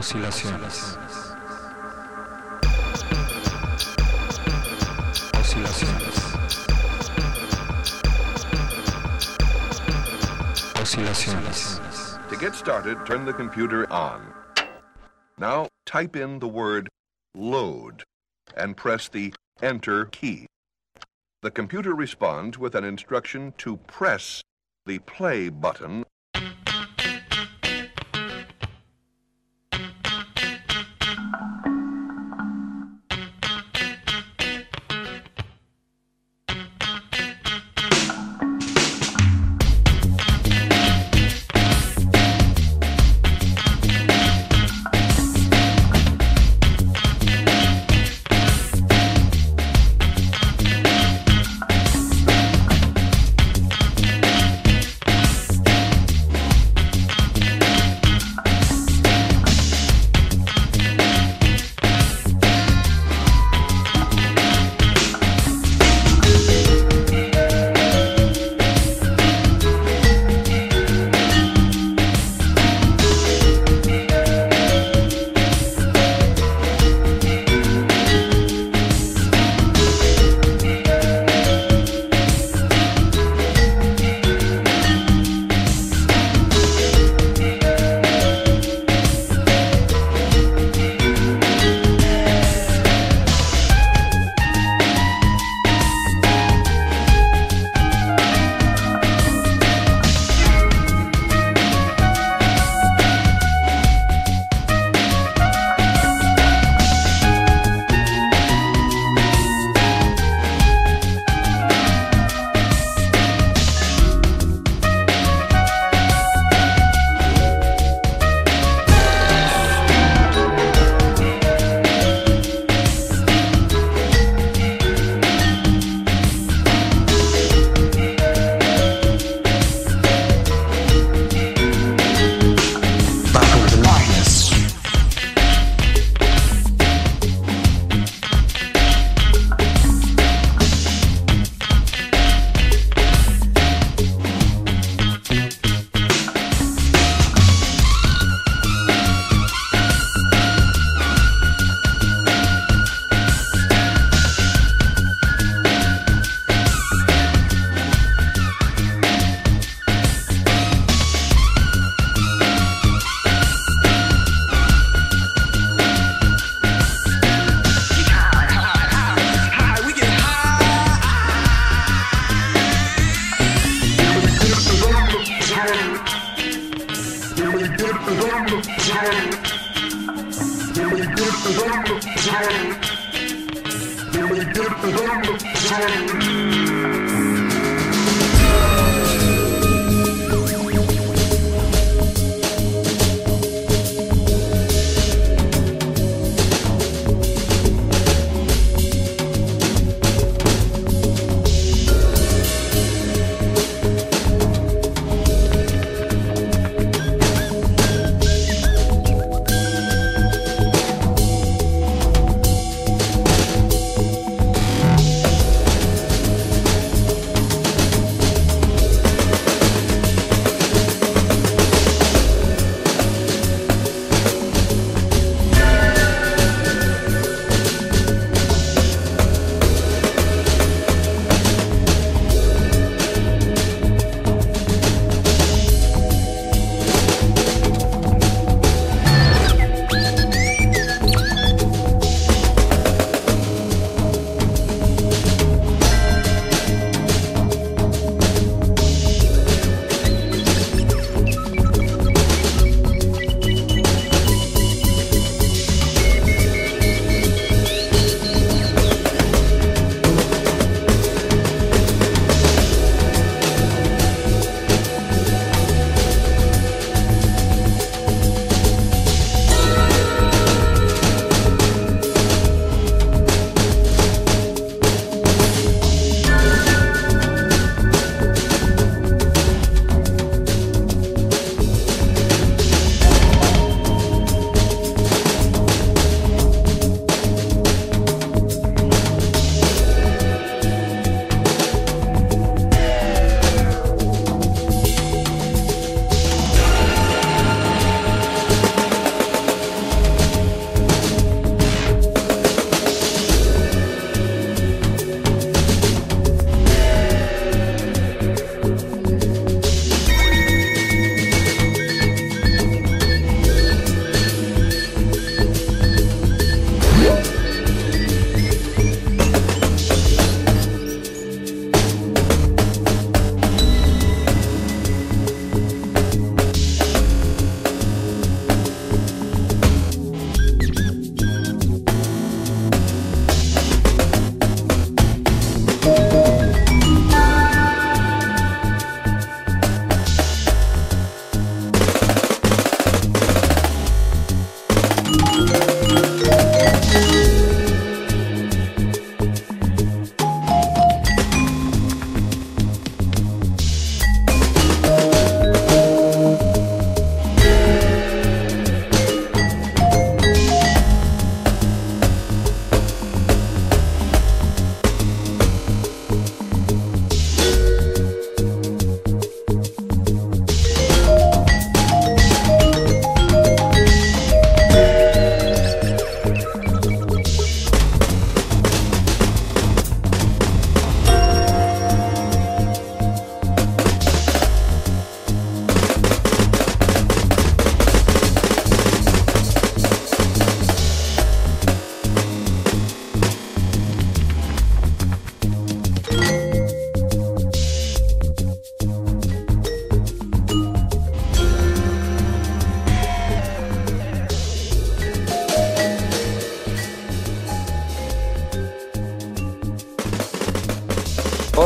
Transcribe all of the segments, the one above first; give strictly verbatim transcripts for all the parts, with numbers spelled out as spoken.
Oscilaciones. Oscilaciones. Oscilaciones. To get started, turn the computer on. Now type in the word load and press the enter key. The computer responds with an instruction to press the play button.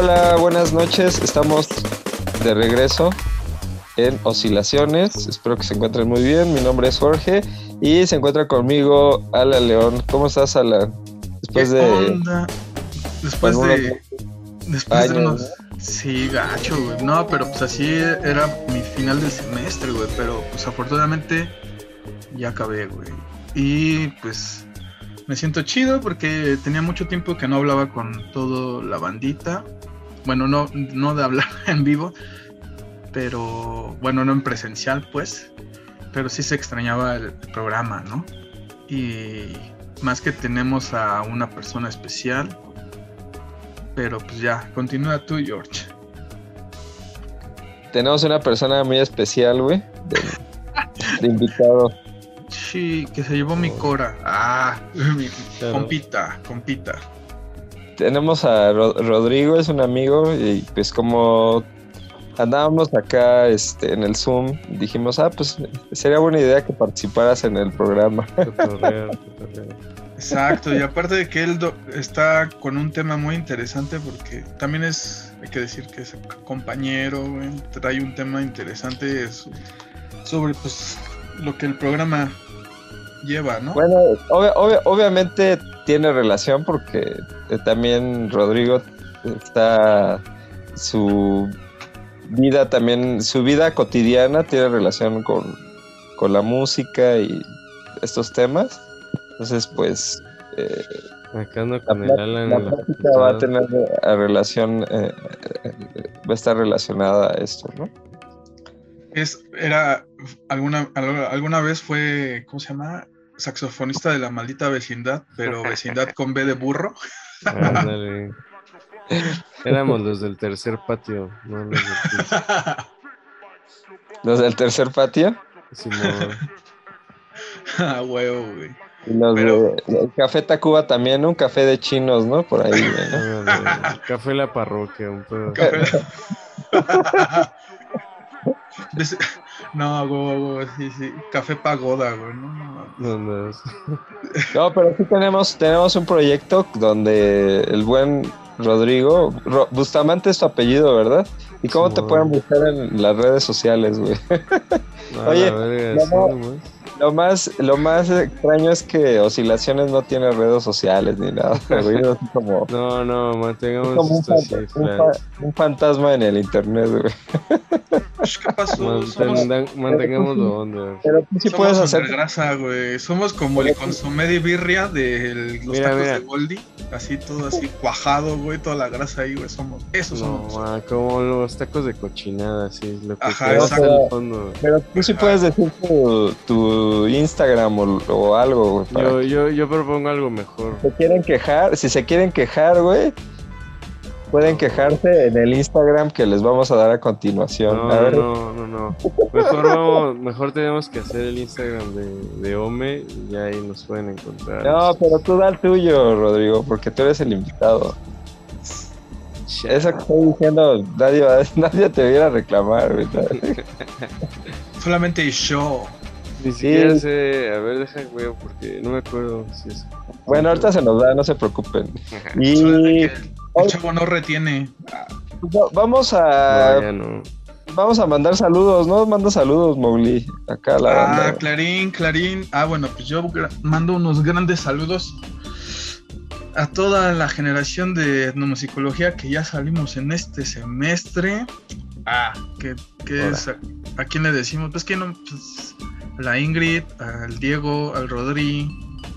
Hola, buenas noches. Estamos de regreso en Oscilaciones. Espero que se encuentren muy bien. Mi nombre es Jorge y se encuentra conmigo Alan León. ¿Cómo estás, Alan? Después ¿Qué de onda? Después algunos de... Después de años, unos... Sí, gacho, güey. No, pero pues así era mi final del semestre, güey. Pero pues afortunadamente ya acabé, güey. Y pues me siento chido porque tenía mucho tiempo que no hablaba con toda la bandita. Bueno, no, no de hablar en vivo, pero bueno, no en presencial, pues. Pero sí se extrañaba el programa, ¿no? Y más que tenemos a una persona especial. Pero pues ya, continúa tú, George. tenemos una persona muy especial, güey, de, de invitado. Sí, que se llevó mi cora. Ah, mi Claro. compita, compita. Tenemos a Ro- Rodrigo, es un amigo, y pues como andábamos acá este, en el Zoom, dijimos, ah, pues sería buena idea que participaras en el programa. Cotorreo, cotorreo. Exacto, y aparte de que él do- está con un tema muy interesante porque también es, hay que decir que es compañero, güey, trae un tema interesante es- sobre pues lo que el programa lleva, ¿no? Bueno, obvia- obvia- obviamente tiene relación porque eh, también Rodrigo está su vida también, su vida cotidiana tiene relación con, con la música y estos temas. Entonces, pues, eh, Acá ando la, con el plá- Alan la en la plática va a facultad. tener eh, relación, eh, eh, va a estar relacionada a esto, ¿no? Es, era, alguna, al- alguna vez fue, ¿cómo se llama? Saxofonista de la maldita vecindad, pero vecindad con B de burro. Ándale. Éramos los del tercer patio, no los del quinto. Los del tercer patio Simón. Ah, huevo, güey. y los Pero- de el Café Tacuba también, ¿no? Un café de chinos, ¿no? Por ahí, güey, ¿no? Ándale. Café La Parroquia, un pedo. Café- Des- No, güey, güey, sí, sí. Café Pagoda, güey. No, no. No, no, es- No, pero sí tenemos, tenemos un proyecto donde el buen Rodrigo, Ro- Bustamante es tu apellido, ¿verdad? ¿Y cómo te Simón. pueden buscar en las redes sociales, güey? A Oye, la verga, no, sí, no. nomás. Lo más, lo más extraño es que Oscilaciones no tiene redes sociales ni nada, güey. Es así como, No, no, es mantengamos como un, esto así, fanta- un flat. fa- un fantasma en el internet, güey. ¿Qué pasó? Somos, Mantengan- Mantengámoslo onda. Pero tú sí somos puedes hacer. undergrasa, güey. Somos como el consomé de birria de los Mira, tacos mira. de Goldie. Así todo así cuajado, güey. Toda la grasa ahí, güey. Somos. Eso No, somos. ma, como los tacos de cochinada, así. Lo que Ajá, queda hasta exacto. el fondo. Pero tú sí Ajá. puedes decir tu, tu Instagram o, o algo, güey. para Yo, yo, yo propongo algo mejor. se quieren quejar, si se quieren quejar, güey, pueden quejarse en el Instagram que les vamos a dar a continuación. No, a ver, no, no, no. Mejor vamos, mejor tenemos que hacer el Instagram de, de Ome y ahí nos pueden encontrar. no, pero tú da el tuyo, Rodrigo, porque tú eres el invitado. Cha. Eso que estoy diciendo, nadie, va- nadie te viera a reclamar, güey. Solamente yo. Ni siquiera sé, a ver, deja güey, porque no me acuerdo si es. Bueno, ahorita se nos da, no se preocupen. Solamente Y que el, el chavo no retiene. Ah, va- vamos No, a ya no. vamos a mandar saludos, ¿no? Manda saludos, Mowgli, acá a la Ah, banda. Clarín, Clarín. Ah, bueno, pues yo gra- mando unos grandes saludos a toda la generación de etnomusicología que ya salimos en este semestre. Ah, que, que Hola. es a, a quién le decimos, pues que no, pues, a la Ingrid, al Diego, al Rodri,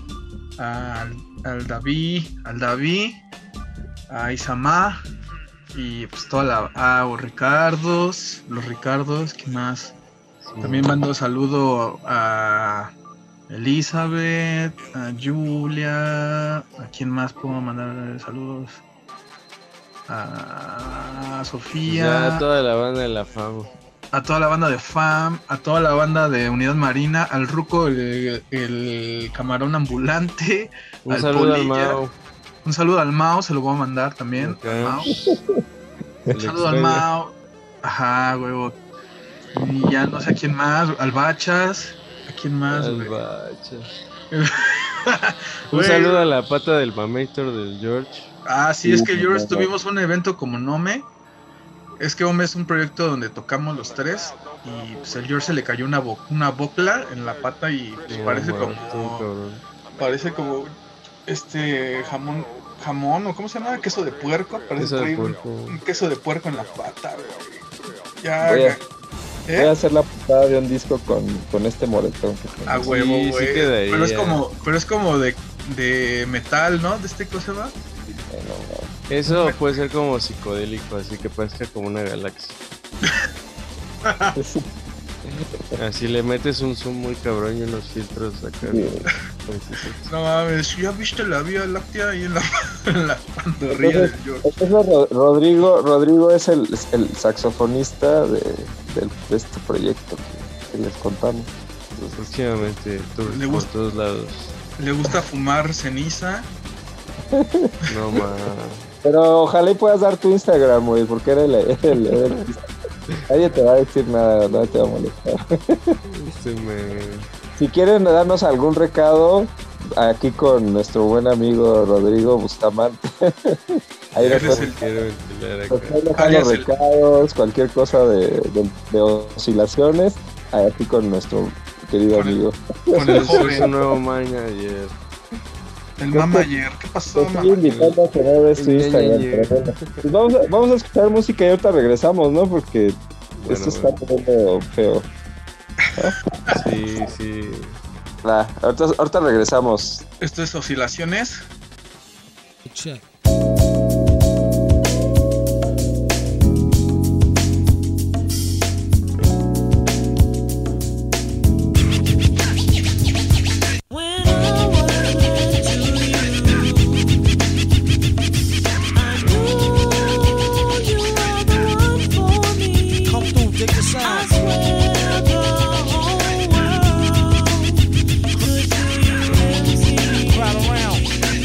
al, al David, al David, a Isamá y pues toda la, a los Ricardos, los Ricardos, ¿qué más? También mando saludo a Elizabeth, a Julia, ¿a quién más puedo mandar saludos? A Sofía, Ya toda la banda de la fama. a toda la banda de F A M, a toda la banda de Unidad Marina, al Ruco, el, el camarón ambulante, Un Al saludo al Polilla. Mao. un saludo al Mao, se lo voy a mandar también. Ok. Al Mao. El Un saludo al extraño. Mao. Ajá, huevo. Y ya no sé a quién más, al Bachas, a quién más, Al güey. bacha. Un Güey, saludo a la pata del mamator del George. Ah, sí, es que yo tuvimos un evento como Nome. Es que Ome es un proyecto donde tocamos los tres. Y pues el George se le cayó una, bo una bocla en la pata y pues, No, parece man, como. cabrón. Parece como. Este jamón. Jamón, o ¿cómo se llama? Queso de puerco. Parece Queso de traer un, puerco. un queso de puerco en la pata, güey. Ya. Voy a, ¿eh? voy a hacer la portada de un disco con, con este moretón que tengo. A huevo, Sí, sí güey. quedaría. pero es como, pero es como de, de metal, ¿no? De este cosa va. Bueno, no. Eso puede ser como psicodélico, así que parezca como una galaxia. Así le metes un zoom muy cabrón y unos filtros acá. Sí. No mames, ¿ya viste la Vía Láctea ahí en la, en la pantorrilla del George? Entonces, Ro- Rodrigo, Rodrigo es el, es el saxofonista de, del- de este proyecto que, que les contamos. Próximamente, tours Le por gusta. todos lados. Le gusta fumar ceniza. No más. Pero ojalá y puedas dar tu Instagram, güey, porque era el, era el, era el- nadie te va a decir nada, nadie te va a molestar. Este me... Si quieren darnos algún recado, aquí con nuestro buen amigo Rodrigo Bustamante. Ahí Eres nos el- Quiero ventilar nos acá. pueden dejar alias los el- recados, cualquier cosa de, de, de oscilaciones, aquí con nuestro querido Con el- amigo. Con el Es un joven, nuevo manager. el mamayer. ¿Qué pasó, Te estoy mamayer? invitando a que no ves tu Ñe, Instagram. Ñe, Ñe. pero bueno. Pues vamos, a, vamos a escuchar música y ahorita regresamos, ¿no? Porque Bueno, esto está bueno. poniendo feo. Sí, sí. Va, ahorita, ahorita regresamos. Esto es Oscilaciones. Check. When I was into you, I knew you were the one for me. Come through, dig the I sound. swear the whole world could do you empty. Crowd around.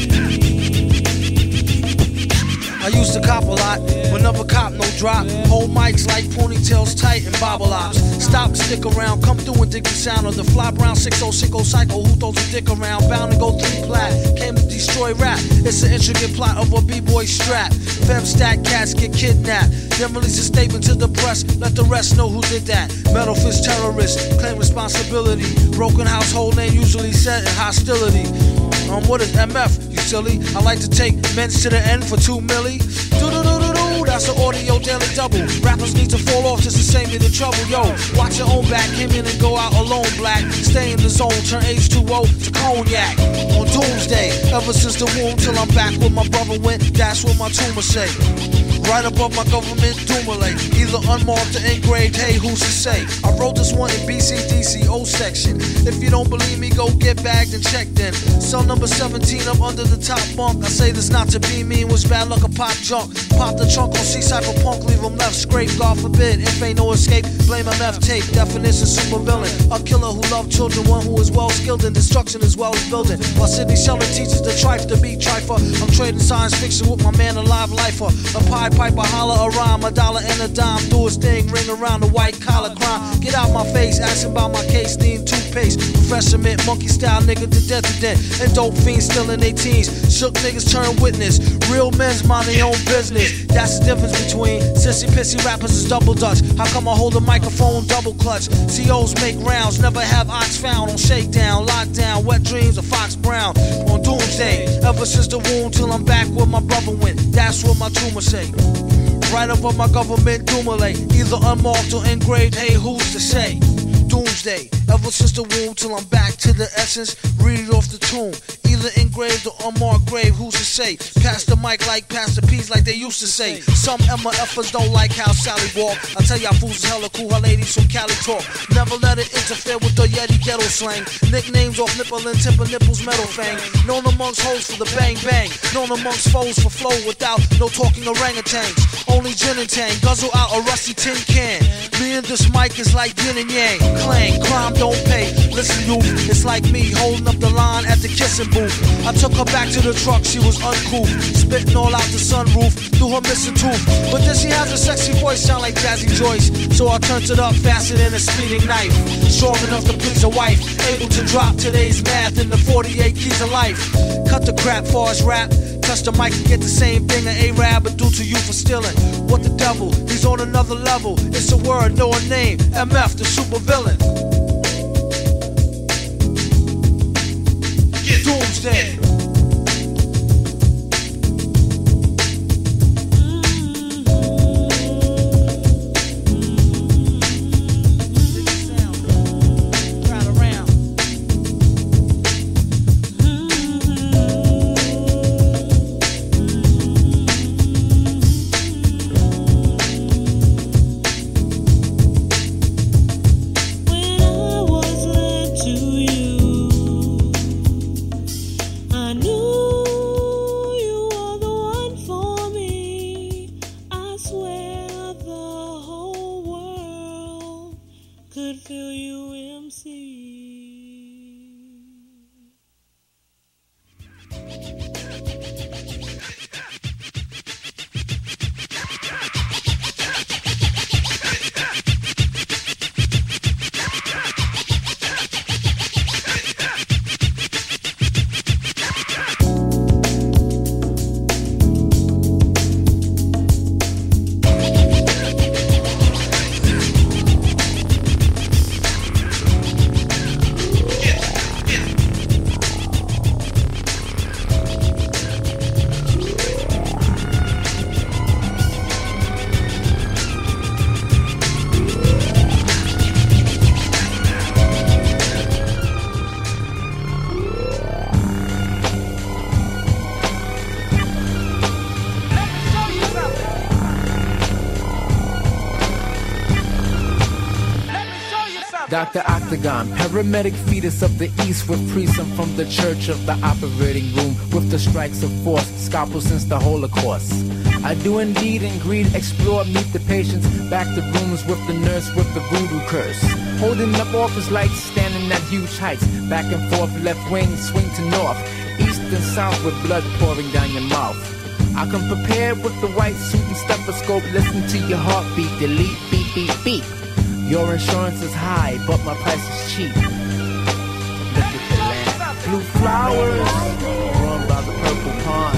I used to cop a lot, but never cop no drop. Hold mics like ponytails tight and bobble ops. Stop, stick around, come through and dig the sound of the fly brown six oh six oh psycho who throws a dick around. Bound to go three plat, came to destroy rap. It's an intricate plot of a b-boy strap. Fem stat cats get kidnapped. Then release a statement to the press, let the rest know who did that. Metal fist terrorists, claim responsibility. Broken household name usually set in hostility. Um, what is M F, you silly? I like to take men's to the end for two milli. Do-do-do-do-do, that's an audio daily double. Rappers need to fall off just to save me the trouble. Yo, watch your own back, came in and go out alone, black. Stay in the zone, turn H two O to cognac. On doomsday, ever since the womb till I'm back where my brother went, that's what my tumor say. Right above my government Dumoulin, either unmarked or engraved, hey, who's to say? I wrote this one in B C D C O section. If you don't believe me, go get bagged and checked in. Cell number seventeen up under the top bunk. I say this not to be mean, was bad luck a pop junk. Pop the trunk on C-Cypher punk, leave him left scraped, God forbid. If ain't no escape, blame M F tape. Definition super villain, a killer who loved children, one who is well skilled in destruction as well as building. While Sidney Sheldon teaches the trife to be trifer, I'm trading science fiction with my man, a live lifer. A pie piper, holler a rhyme, a dollar and a dime, do his thing, ring around the white collar crime. Get out my face, asking about my case, need toothpaste. Professor Mint, monkey style nigga to death to death. And dope fiends still in their teens. Shook niggas turn witness. Real men's mind their own business. That's the difference between sissy pissy rappers is double dutch. How come I hold a microphone double clutch? C Os make rounds, never have ox found on shakedown, lockdown, wet dreams of Fox Brown. On doomsday, ever since the womb till I'm back where my brother went. That's what my tumor say. Right above my government Dumoulin, either unmarked or engraved, hey, who's to say? Doomsday, ever since the womb till I'm back to the essence, read it off the tomb. Either engraved or unmarked grave, who's to say? Pass the mic like Pastor P's like they used to say. Some M F ers don't like how Sally walk. I tell y'all fools is hella cool, her ladies from Cali talk. Never let it interfere with the Yeti ghetto slang. Nicknames off nipple and timber nipples metal fang. Known amongst hoes for the bang bang. Known amongst foes for flow without no talking orangutans. Only gin and tang, guzzle out a rusty tin can. Me and this mic is like yin and yang. Clang, crime don't pay. Listen, youth, it's like me holding up the line at the kissing booth. I took her back to the truck, she was uncouth, spitting all out the sunroof through her missing tooth. But then she has a sexy voice, sound like Jazzy Joyce. So I turned it up faster than a speeding knife, strong enough to please a wife, able to drop today's math in the forty-eight keys of life. Cut the crap for his rap, touch the mic and get the same thing an A-Rab would do to you for stealing. What the devil, he's on another level. It's a word, no a name, M F, the super villain. Doomsday. Doctor Octagon, paramedic fetus of the east with priesthood from the church of the operating room with the strikes of force, scalpel since the Holocaust. I do indeed and greed, explore, meet the patients, back the rooms with the nurse with the voodoo curse. Holding up office lights, standing at huge heights, back and forth, left wing, swing to north, east and south with blood pouring down your mouth. I come prepared with the white suit and stethoscope, listen to your heartbeat, delete, beep, beep, beep. Your insurance is high, but my price is cheap. Look at the land. Blue flowers, grown by the purple pond.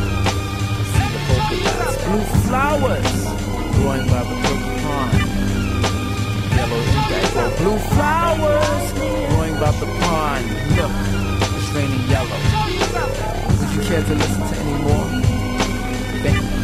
See the polka dots. Blue flowers, growing by the purple pond. Yellow indigo. Blue flowers, growing by the pond. Look, it's raining yellow. Would you care to listen to any more? Thank you.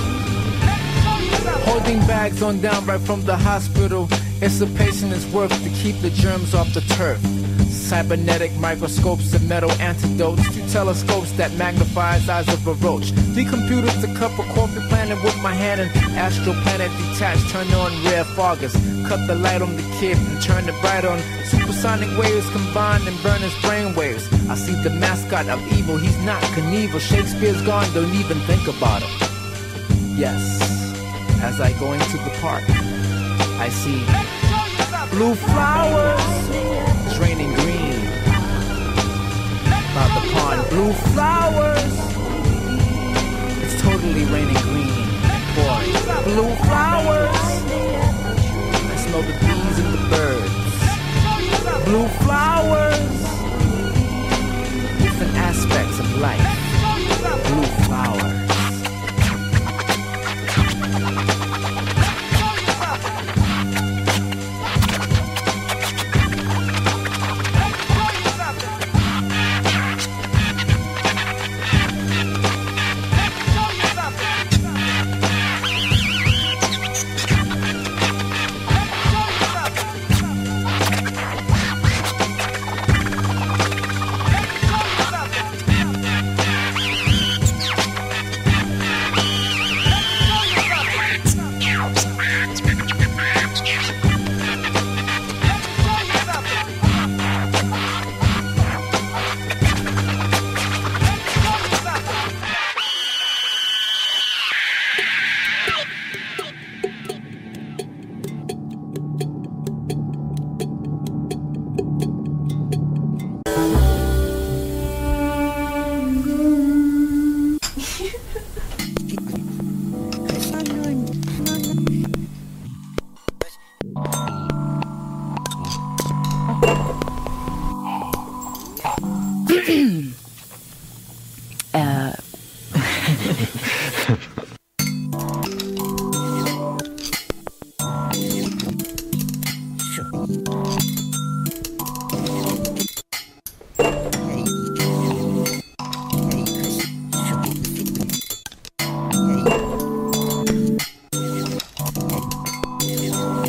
Holding bags on down right from the hospital. It's a patient is worth to keep the germs off the turf. Cybernetic microscopes and metal antidotes. Two telescopes that magnifies eyes of a roach. Three computers, a cup of coffee planted with my hand. And astral planet detached, turn on rare foggers. Cut the light on the kid and turn it bright on. Supersonic waves combined and burn his brain waves. I see the mascot of evil, he's not Knievel. Shakespeare's gone, don't even think about him. Yes, as I go into the park, I see blue flowers, it's raining green by the pond. Blue flowers, it's totally raining green and pouring. Blue flowers, I smell the bees and the birds. Blue flowers, different aspects of life. Blue flowers.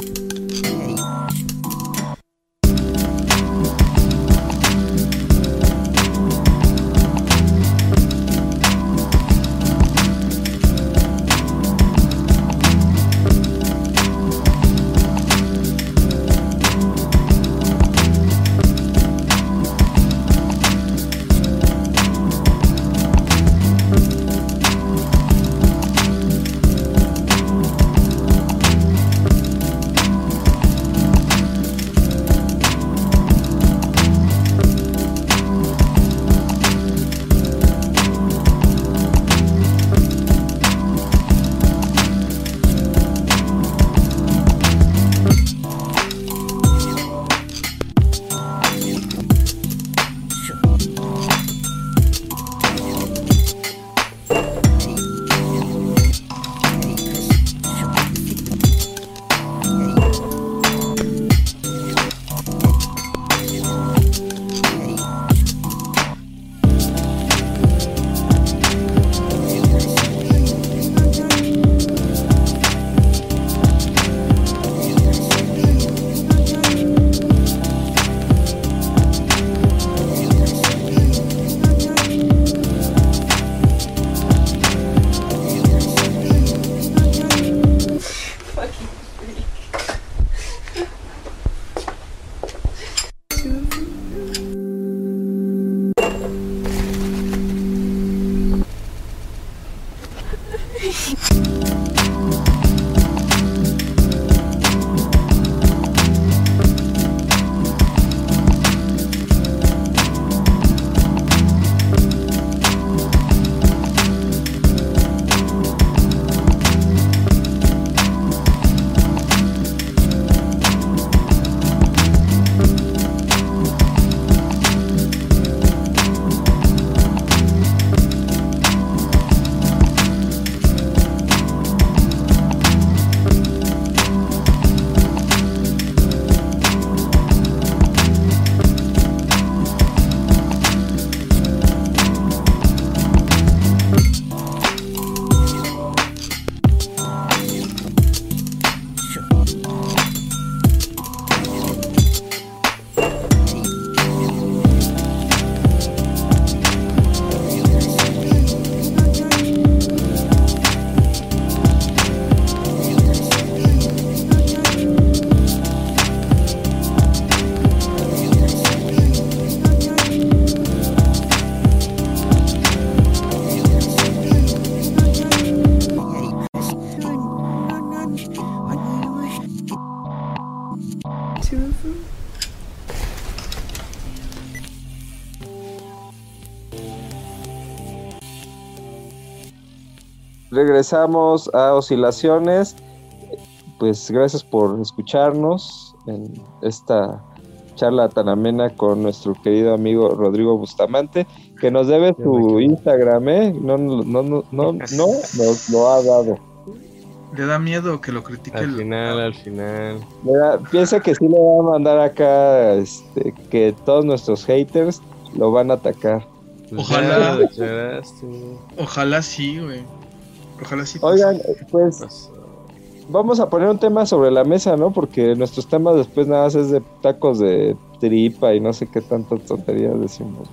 Regresamos a Oscilaciones. Pues gracias por escucharnos en esta charla tan amena con nuestro querido amigo Rodrigo Bustamante, que nos debe su Instagram, ¿eh? No, no, no, no, no, no nos lo ha dado. Le da miedo que lo critique. Al el... final, al final. Da, piensa que sí le va a mandar acá, este, que todos nuestros haters lo van a atacar. Ojalá. Ya, Ojalá sí, güey. Ojalá sí. Oigan, pues vamos a poner un tema sobre la mesa, ¿no? Porque nuestros temas después nada más es de tacos de tripa y no sé qué tantas tonterías decimos.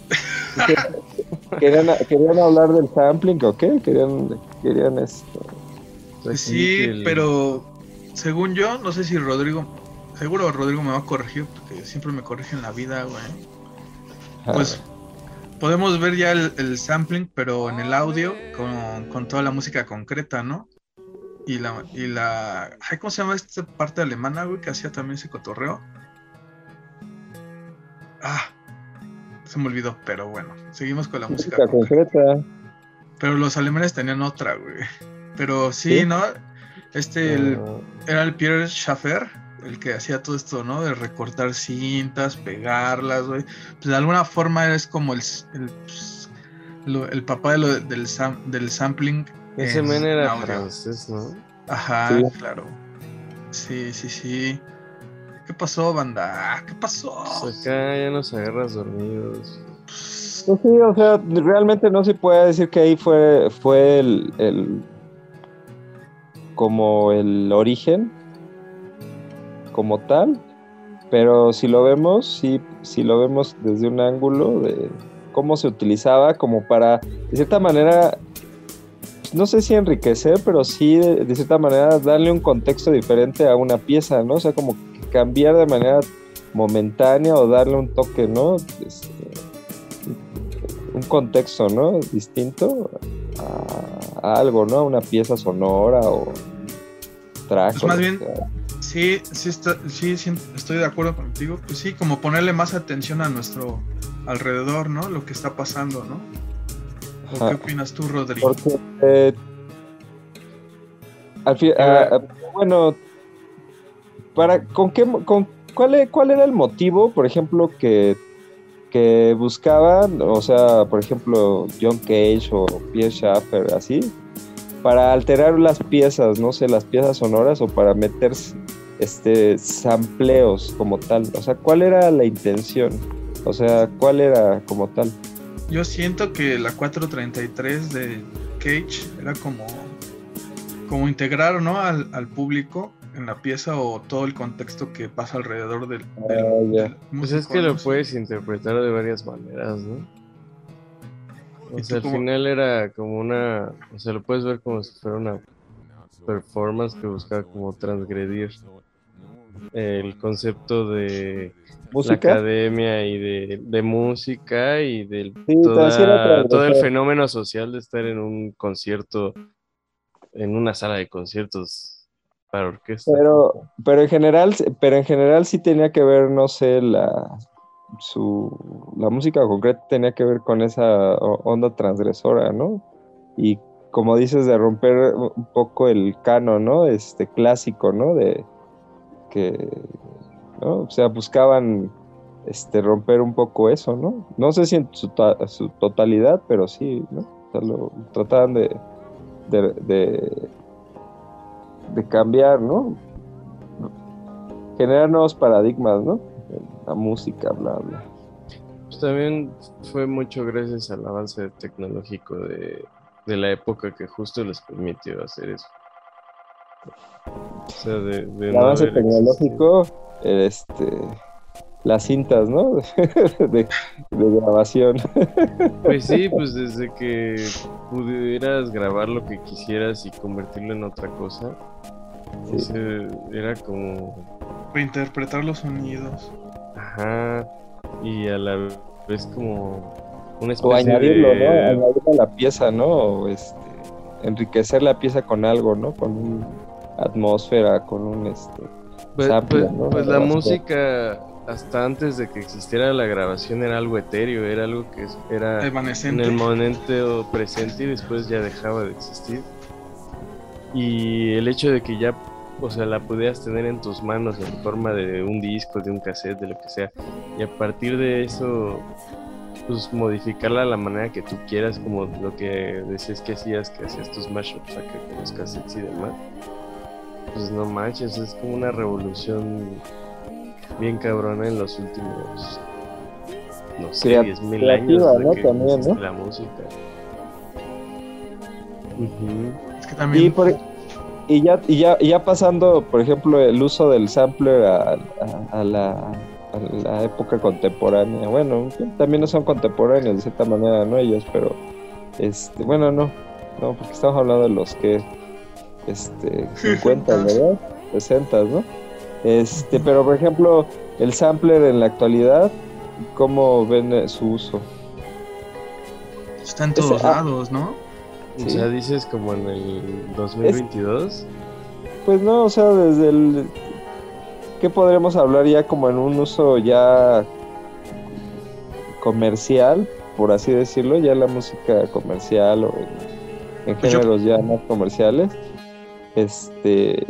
¿Querían, ¿Querían hablar del sampling o qué? ¿Querían, querían esto? Pues sí, pero según yo, no sé si Rodrigo, seguro Rodrigo me va a corregir, porque siempre me corrige en la vida, güey. Pues podemos ver ya el, el sampling, pero en el audio, con, con toda la música concreta, ¿no? Y la, y la, ay, ¿cómo se llama esta parte alemana, güey, que hacía también ese cotorreo? Ah, se me olvidó, pero bueno, seguimos con la música, música concreta. concreta. Pero los alemanes tenían otra, güey. Pero sí, ¿sí? ¿No? Este el, uh... era el Pierre Schaeffer, el que hacía todo esto, ¿no? De recortar cintas, pegarlas, güey. Pues de alguna forma es como el, el, el, el papá de lo, del, sam, del sampling. Ese men era francés, ¿no? Ajá, sí. Claro. Sí, sí, sí. ¿Qué pasó, banda? ¿Qué pasó? Pues acá ya nos agarras dormidos. Pues sí, o sea, realmente no se puede decir que ahí fue, fue el, el como el origen, como tal, pero si lo vemos, sí, si lo vemos desde un ángulo de cómo se utilizaba como para, de cierta manera, no sé si enriquecer, pero sí de, de cierta manera darle un contexto diferente a una pieza, ¿no? O sea, como que cambiar de manera momentánea o darle un toque, ¿no? Este, un contexto, ¿no? Distinto a, a algo, ¿no? A una pieza sonora o track. Pues más o bien, sea. sí, sí, está, sí, sí, estoy de acuerdo contigo. Pues sí, como ponerle más atención a nuestro alrededor, ¿no? Lo que está pasando, ¿no? ¿O Ajá. qué opinas tú, Rodrigo? Porque, eh, al fin, ah, ah, bueno, para, ¿con qué, con, cuál, e- cuál era el motivo, por ejemplo, que, que buscaban, o sea, por ejemplo, John Cage o Pierre Schaeffer, así, para alterar las piezas, no sé, las piezas sonoras o para meter este, sampleos como tal? O sea, ¿cuál era la intención? O sea, ¿cuál era como tal? Yo siento que la cuatrocientos treinta y tres de Cage era como, como integrar, ¿no? al, al público en la pieza o todo el contexto que pasa alrededor del, del, Ah, ya. del Pues músico, es que lo no sé. puedes interpretar de varias maneras, ¿no? ¿Y O sea, al tú cómo- final era como una, o sea, lo puedes ver como si fuera una performance que buscaba como transgredir el concepto de la ¿Música? academia y de, de música y del Sí, tan sí era toda, todo el transgresor. fenómeno social de estar en un concierto, en una sala de conciertos para orquesta. Pero, pero en general, pero en general sí tenía que ver, no sé, la su la música concreta tenía que ver con esa o- onda transgresora, ¿no? Y como dices, de romper un poco el canon, ¿no? Este clásico, ¿no? De que, ¿no? O sea, buscaban este romper un poco eso, ¿no? No sé si en su, to- su totalidad, pero sí, ¿no? O sea, lo trataban de, de, de, de cambiar, ¿no? Generar nuevos paradigmas, ¿no? La música, bla, bla. Pues también fue mucho gracias al avance tecnológico de, de la época que justo les permitió hacer eso. O sea, de, de El no avance haber existido. tecnológico, este, las cintas, ¿no? de, de grabación. Pues sí, pues desde que pudieras grabar lo que quisieras y convertirlo en otra cosa, Sí. ese era como, Reinterpretar los sonidos. ajá, y a la vez como una O especie añadirlo, ¿no? de, Añadirlo a la pieza, ¿no? O este, enriquecer la pieza con algo, ¿no? Con una atmósfera, con un este. pues, sample, pues- ¿no? pues la Grabación. música hasta antes de que existiera la grabación era algo etéreo, era algo que es- era en Evanescente. el momento presente y después ya dejaba de existir. Y el hecho de que ya, o sea, la pudieras tener en tus manos en forma de un disco, de un cassette, de lo que sea, y a partir de eso, pues modificarla a la manera que tú quieras, como lo que decías que hacías, que hacías tus mashups acá con los cassettes y demás. Pues no manches, es como una revolución bien cabrona en los últimos, no sé, Crea- diez mil años creativa, desde ¿no? que También, existe ¿no? la música. Ujú. Es que también. Y, por- y ya, y ya, y ya pasando, por ejemplo, el uso del sampler a, a- a la, a la época contemporánea. Bueno, también no son contemporáneos de cierta manera, ¿no? Ellos, pero este, bueno, no, no, porque estamos hablando de los que este, cincuenta, ¿verdad? sesenta, ¿no? Este, pero por ejemplo, el sampler en la actualidad, ¿cómo ven eh, su uso? Está en todos Ese- ah. lados, ¿no? O Sí. sea, dices como en el dos mil veintidós. Pues no, o sea, desde el... ¿Qué podremos hablar ya como en un uso ya comercial, por así decirlo? Ya la música comercial o en, en Pues yo- géneros ya más comerciales. Este...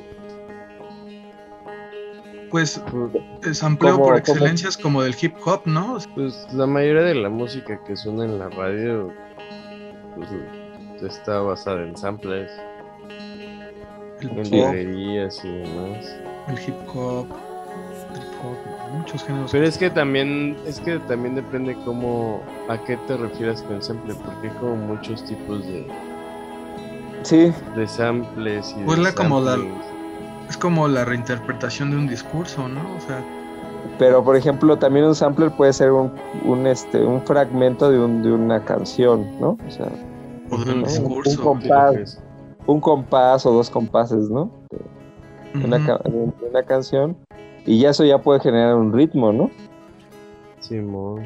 Pues Pues, el sampleo ¿Cómo- por cómo? excelencia es como del hip hop, ¿no? pues la mayoría de la música que suena en la radio pues, está basada en samples, El en pop, librerías y demás. el hip hop, el pop, muchos géneros. Pero es que también, es que también depende cómo, a qué te refieras con sample, porque hay como muchos tipos de, Sí, de samples y Pues de la como la- samplings. Es como la reinterpretación de un discurso, ¿no? O sea, Pero, por ejemplo, también un sampler puede ser un, un, este, un fragmento de, un, de una canción, ¿no? O sea, o de un Ujú. un discurso. compás, un compás o dos compases, ¿no? De una, Ujú. ca- de una canción. Y ya eso ya puede generar un ritmo, ¿no? Simón.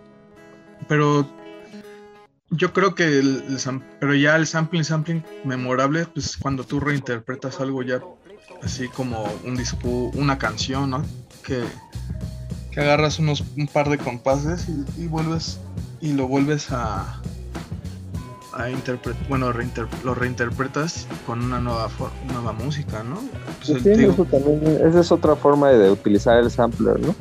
Pero yo creo que el, el sam- pero ya el sampling, sampling memorable, pues cuando tú reinterpretas algo ya así como un disco, una canción, ¿no? Que, que agarras unos un par de compases y, y vuelves y lo vuelves a a interpretar, bueno, reinter- lo reinterpretas con una nueva for- nueva música, ¿no? Pues el- Sí, digo, eso también, esa es otra forma de, de utilizar el sampler, ¿no?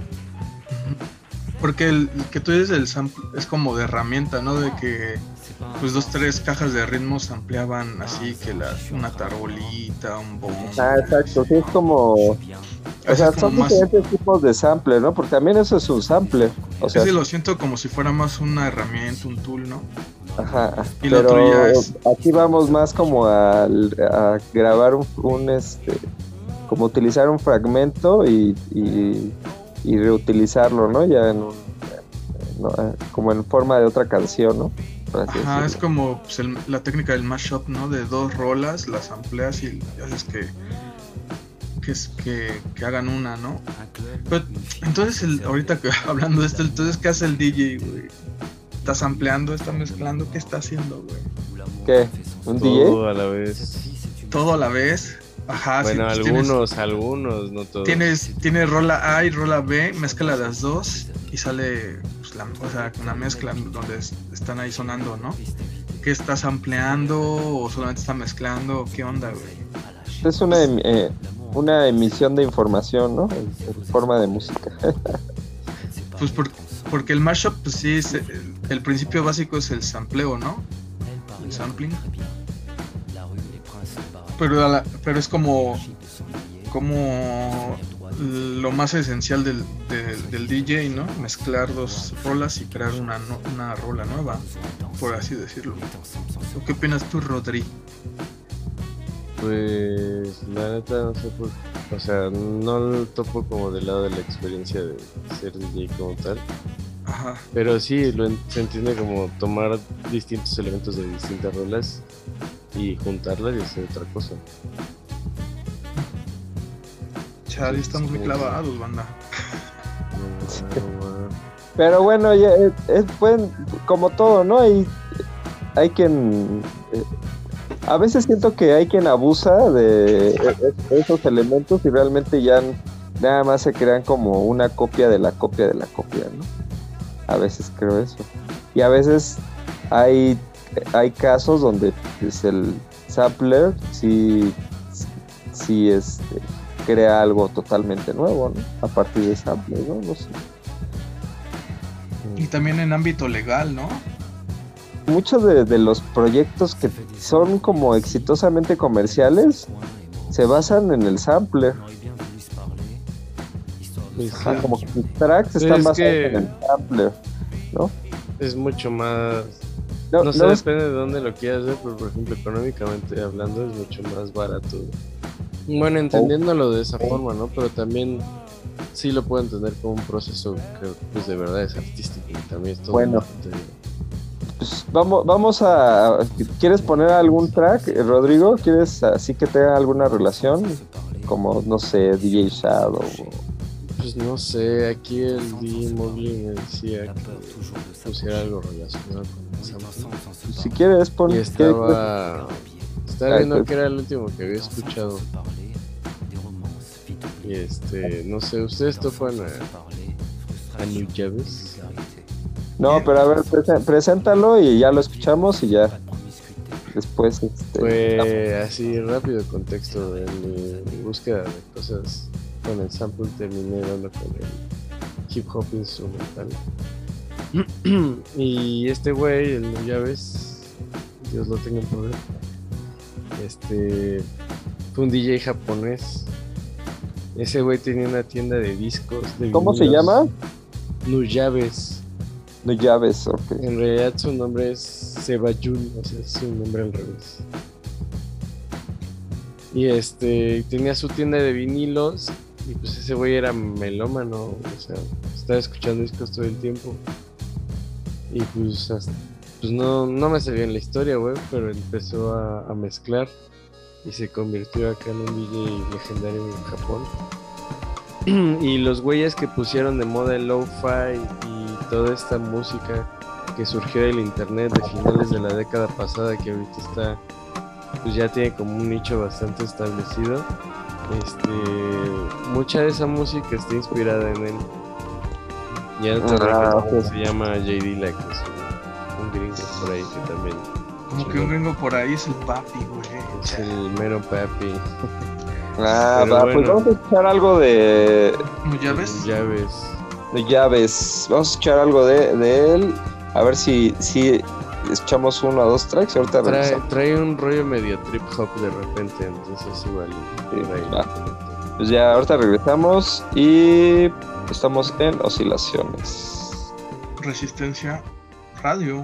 porque el, el que tú dices el sample es como de herramienta, ¿no? De que pues dos, tres cajas de ritmos ampliaban así que la, una tarbolita, un bombo. Ah, exacto, sí, es como... O Ese sea, es como son más, diferentes tipos de sampler, ¿no? Porque también eso es un sampler. O sea, ese lo siento como si fuera más una herramienta, un tool, ¿no? ajá, Y lo pero otro ya es- aquí vamos más como a, a grabar un, un, este, como utilizar un fragmento y, y, y reutilizarlo, ¿no? Ya en un, no, eh, como en forma de otra canción, ¿no? Por así Ajá, es decirlo. como pues, el- la técnica del mashup, ¿no? De dos rolas, las amplias y haces que que, es- que, que hagan una, ¿no? Pero entonces, el, ahorita que hablando de esto, entonces, ¿qué hace el D J, güey? ¿Está sampleando, está mezclando? ¿Qué está haciendo, güey? ¿Qué? ¿Un D J? Todo a la vez. Todo a la vez. Ajá, sí, Bueno, pues tienes- algunos, algunos, no todos. Tienes, tienes rola A y rola B, mezcla las dos y sale pues, la, o sea, una mezcla donde es- están ahí sonando, ¿no? ¿Qué estás ampliando o solamente está mezclando? ¿Qué onda, güey? Es una, em- eh, una emisión de información, ¿no? En, en forma de música. Pues por- porque el mashup, pues sí, es, el, el principio básico es el sampleo, ¿no? El sampling. Pero, a la- pero es como, como lo más esencial del, del, del D J, ¿no? Mezclar dos rolas y crear una, no- una rola nueva, por así decirlo. ¿O ¿Qué opinas tú, Rodri? Pues la neta no sé por, o sea, no lo topo como del lado de la experiencia de ser D J como tal, Ajá. pero sí lo en- se entiende como tomar distintos elementos de distintas rolas y juntarlas y hacer otra cosa. Chale, estamos muy clavados, banda. No, no, Pero bueno, ya, es, es buen- como todo, ¿no? Hay, hay quien... eh, a veces siento que hay quien abusa de e- e- esos elementos y realmente ya n- nada más se crean como una copia de la copia de la copia, ¿no? A veces creo eso. Y a veces hay, hay casos donde pues, el sampler sí, sí este, crea algo totalmente nuevo, ¿no? A partir de sampler, ¿no? No sé. Y también en ámbito legal, ¿no? Muchos de, de los proyectos que son como exitosamente comerciales se basan en el sampler. Pues Ajá, sí, como que sus tracks Pues están es basados que- en el sampler, ¿no? es mucho más, No, no sé, no es- depende de dónde lo quieras ver, pero por ejemplo económicamente hablando es mucho más barato. Bueno, entendiéndolo de esa forma, ¿no? Pero también sí lo puedo entender como un proceso que pues de verdad es artístico y también es todo Bueno. bastante bien. pues, vamos, vamos a... ¿Quieres poner algún track, eh, Rodrigo? ¿Quieres así que tenga alguna relación? Como, no sé, D J Shadow. o- Pues no sé, aquí el D Mowgli me decía que pusiera algo relacionado con el sample. Si quieres, pon... Y ¿qué- estaba, estaba Ah, viendo pues- que era el último que había escuchado. Y este, no sé, ¿ustedes topan a, a New Javes? No, pero a ver, prese- preséntalo y ya lo escuchamos y ya. Después, este... Fue así rápido contexto en mi búsqueda de cosas con el sample terminé dando con el hip hop instrumental. Y este güey, el New Javes, Dios lo tenga en poder, este fue un D J japonés. Ese güey tenía una tienda de discos de ¿Cómo se vinilos. llama? Nujaves. No llaves, ok. En realidad su nombre es Sebajun, o sea, es su nombre al revés. Y este tenía su tienda de vinilos y pues ese güey era melómano, o sea, estaba escuchando discos todo el tiempo. Y pues, hasta, pues no, no me sabía en la historia, güey, pero empezó a, a mezclar y se convirtió acá en un D J legendario en Japón. Y los güeyes que pusieron de moda el lo-fi y toda esta música que surgió del internet de finales de la década pasada, que ahorita está, pues ya tiene como un nicho bastante establecido. Este, mucha de esa música está inspirada en él. Ya no te recuerdo cómo se llama J D Lack, es un, un gringo por ahí que también. Como que un gringo por ahí es el papi, güey. Es el mero papi. Ah, Pero va, bueno. pues vamos a escuchar algo de, ¿Ya ves? Ya ves. de Llaves. Vamos a escuchar algo de, de él. A ver si, si escuchamos uno o dos tracks. Ahorita Trae, regresamos. trae un rollo medio trip hop de repente, entonces igual. Sí, por ahí. va. Pues ya, ahorita regresamos y estamos en Oscilaciones. Resistencia Radio.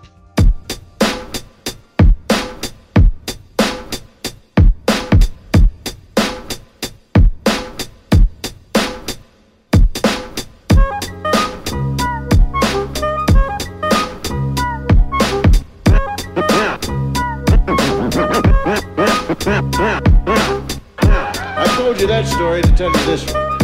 I told you that story to tell you this one.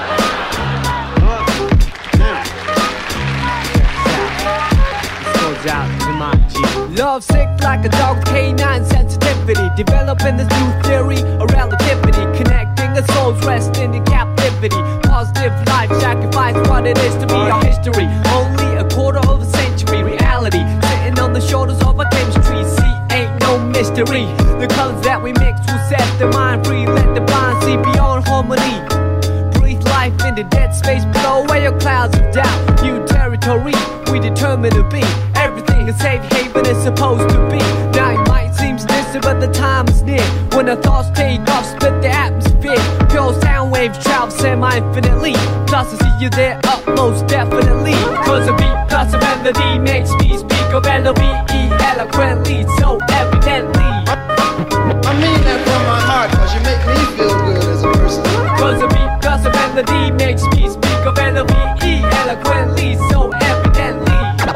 Goes out to my G. Love sick like a dog with canine sensitivity. Developing this new theory of relativity. Connecting a soul's resting in captivity. Positive life sacrifice what it is to be our history. Only a quarter of a century reality. Sitting on the shoulders of our chemistry. See, ain't no mystery. The colors that we mix will set the mind free. Let the blind see beyond harmony. Breathe life into dead space below where your clouds of doubt. New territory we determine to be. Everything a safe haven is supposed to be. Now it might seem distant but the time is near. When our thoughts take off, split the atmosphere. Pure sound waves travel semi-infinitely. Plus I see you there up most definitely. Cause a beat plus a melody makes me speak of L O V E eloquently, so evidently. I mean that from my heart, cause you make me feel good as a person. Cause a beat plus a melody makes me speak of L O V E eloquently, so evidently.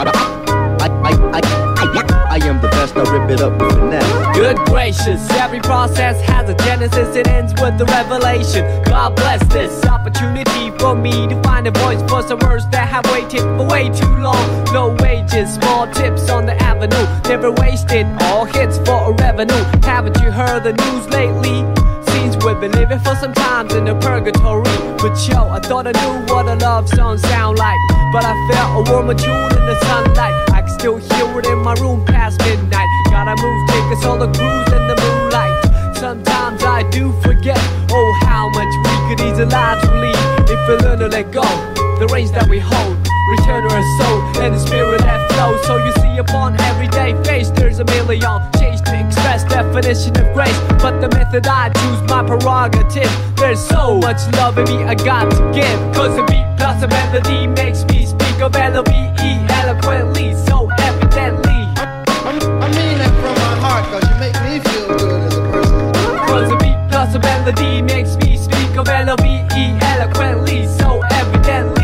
I, I, I, I, I am the best, I rip it up with finesse. Good gracious, every process has a genesis, it ends with the revelation. God bless this opportunity for me to find a voice for some words that have waited for way too long. No wages, small tips on the avenue, never wasted, all hits for a revenue. Haven't you heard the news lately? Seems we've been living for some times in a purgatory. But yo, I thought I knew what a love song sound like, but I felt a warmer tune in the sunlight. I can still hear it in my room past midnight. Gotta move, take us on a cruise in the moonlight. Sometimes I do forget, oh how much we could ease our lives to lead if we learn to let go. The reins that we hold, return to our soul and the spirit that flows. So you see upon everyday face there's a million change to express definition of grace. But the method I choose my prerogative. There's so much love in me I got to give. Cause a beat plus a melody makes me speak of L O V E eloquently, so evidently. I, I mean that from my heart, cause you make me feel good as a person. Cause a beat plus a melody makes me speak of L O V E eloquently, so evidently.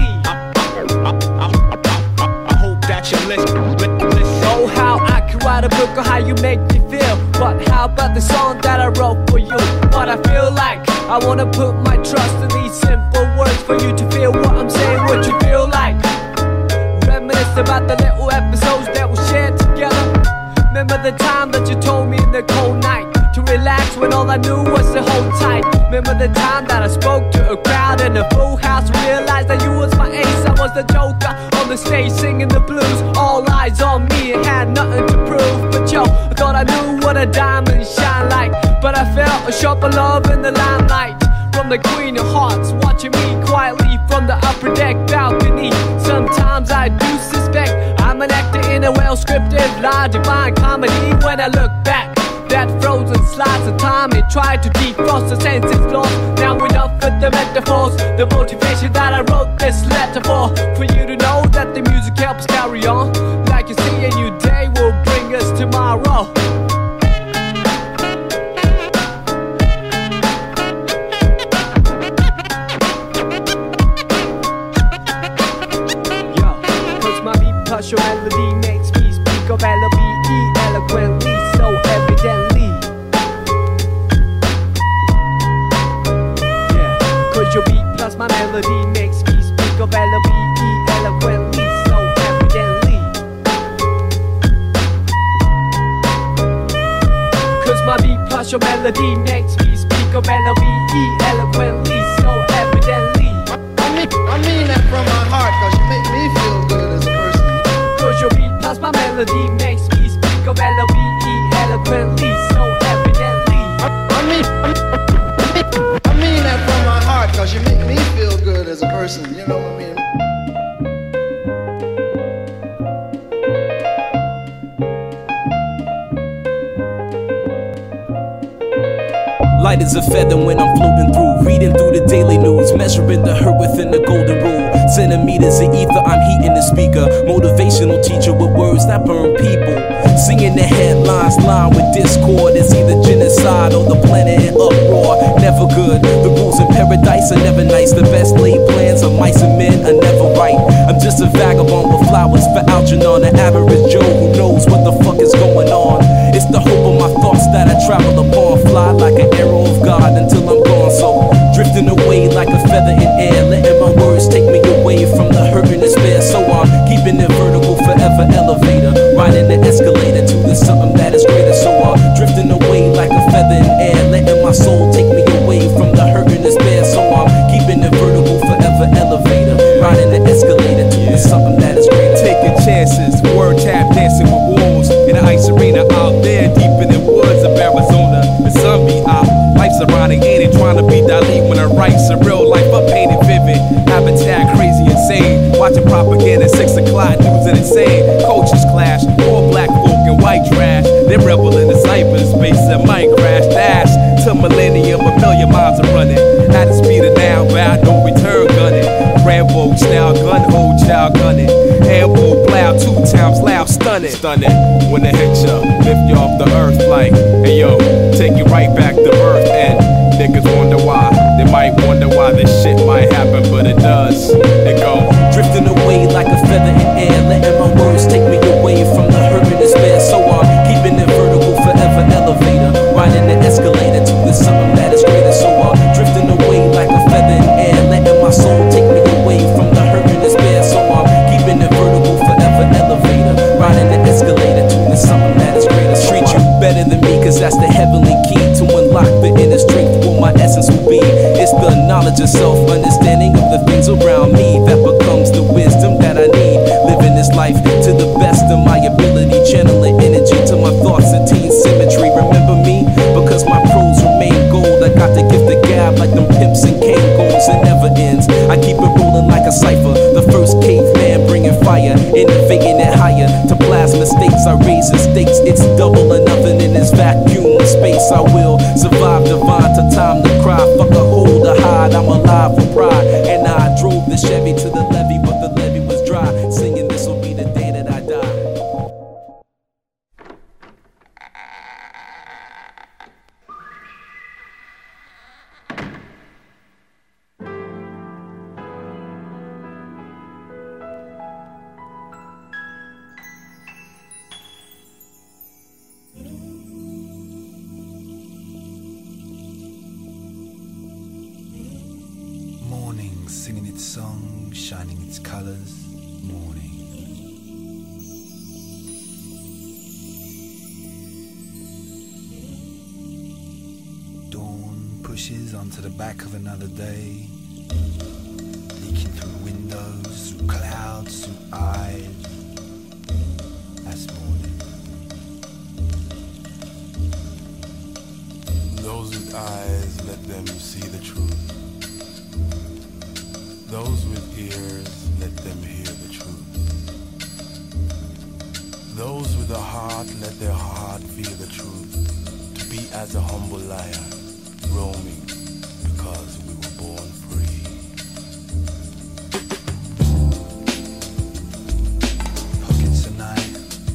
Oh, how I could write a book on how you make me feel. But how about the song that I wrote for you? What I feel like, I wanna put my trust in these simple words for you to feel what I'm saying, what you feel like. Reminisce about the little episodes that we shared together. Remember the time that you told me in the cold night to relax when all I knew was to hold tight. Remember the time that I spoke to a crowd in a full house, realized that you was my ace, I was the joker on the stage singing the blues. All eyes on me and had nothing to prove. But yo, I thought I knew what a diamond shine like, but I felt a sharper love in the limelight from the Queen of Hearts, watching me quietly from the upper deck balcony. Sometimes I do suspect I'm an actor in a well-scripted, large divine comedy. When I look back, that frozen slice of time, it tried to defrost the senses lost. Now enough with the metaphors, the motivation that I wrote this letter for. For you to know that the music helps carry on. Like you see, a new day will bring us tomorrow. plus your melody makes me speak of L O V E eloquently, so evidently. Yeah, cause your beat plus my melody makes me speak of L O V E eloquently, so evidently. Cause my beat plus your melody makes me speak of L O V E eloquently, so evidently. I mean, I mean that from my heart, cause you make me feel good as a person. Cause your beat plus my melody makes me speak of L O V E eloquently, so evidently. I mean, I mean that from my heart, cause you make me feel good as a person, you know what I mean? Light as a feather when I'm floating through, reading through the daily news, measuring the hurt within the golden rule. Centimeters of ether, I'm heating the speaker. Motivational teacher with words that burn people. Singing the headlines, line with discord. It's either genocide or the planet in uproar. Never good. The rules in paradise are never nice. The best laid plans of mice and men are never right. I'm just a vagabond with flowers for Algernon, an average Joe who knows what the fuck is going on. It's the hope of my thoughts that I travel upon. Fly like an arrow of God until I'm gone. So drifting away like a feather in air, letting my words take me away from the hurt and despair. So I'm keeping it vertical, forever elevator, riding the escalator to the something that is greater. So I'm drifting away like a feather in air, letting my soul take me away from the hurt and despair. So I'm keeping it vertical, forever elevator, riding the escalator to the something that is greater. Taking chances, word tap dancing with wolves in the ice arena out there deep in the woods of Arizona. The sun be out, life's ironic, ain't it? Trying to be Dali when I write surreal life, I painted vivid. Habitat crazy, insane. Watching propaganda, six o'clock news and insane. Cultures clash, all black folk and white trash. They rebel in the cyberspace that might crash. Dash to millennium, a million miles are running. At the speed of now, bound no return gunning. Rambo, now gun, hold child gunning. Ambo, plow, two times loud, stunning. Stunning, when they hit ya, lift you off the earth like, hey yo, take you right back to earth. And niggas wonder why, they might wonder why this shit might happen, but it does. They go, drifting away like a feather in air, letting my words take me away from the hurt and despair. So I'm keeping it vertical, forever elevator, riding the escalator to the something that is greater. So I'm drifting away like a feather in air, letting my soul take me away from the hurt and despair. So I'm keeping it vertical, forever elevator, riding the escalator to the something that is greater. Treat you better than me, cause that's the heavenly key to unlock the inner strength. What my essence will be, it's the knowledge of self, understanding of the things around me that becomes the wisdom that I need. Living this life to the best of my ability, channeling energy to my thoughts and teen symmetry. Remember me, because my prose remain gold. I got the gift of gab like them pimps and cane goals. It never ends, I keep it rolling like a cipher. The first caveman bringing fire, innovating it higher to plasma states. I raise the stakes, it's double or nothing in this vacuum space. I will survive divine to time to cry. Fuck a hold or hide, I'm alive for pride. And I drove the Chevy to the levee, but the levee was dry. Singing this will be the day that I die. Morning, singing its song, shining its colors. Morning. Dawn pushes onto the back of another day, leaking through windows, through clouds, through eyes. That's morning. Those with eyes, let them see the truth. Those with ears, let them hear the truth. Those with a heart, let their heart feel the truth. To be as a humble lion, roaming, because we were born free. Pockets of night,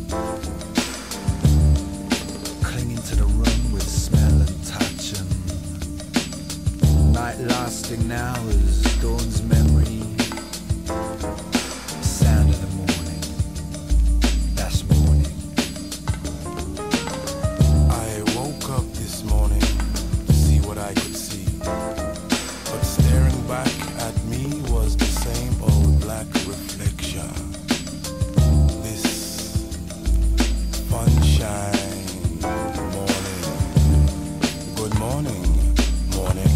clinging to the room with smell and touch, and night lasting now as dawn's memory, sound of the morning. like reflection. This sunshine morning. Good morning, morning.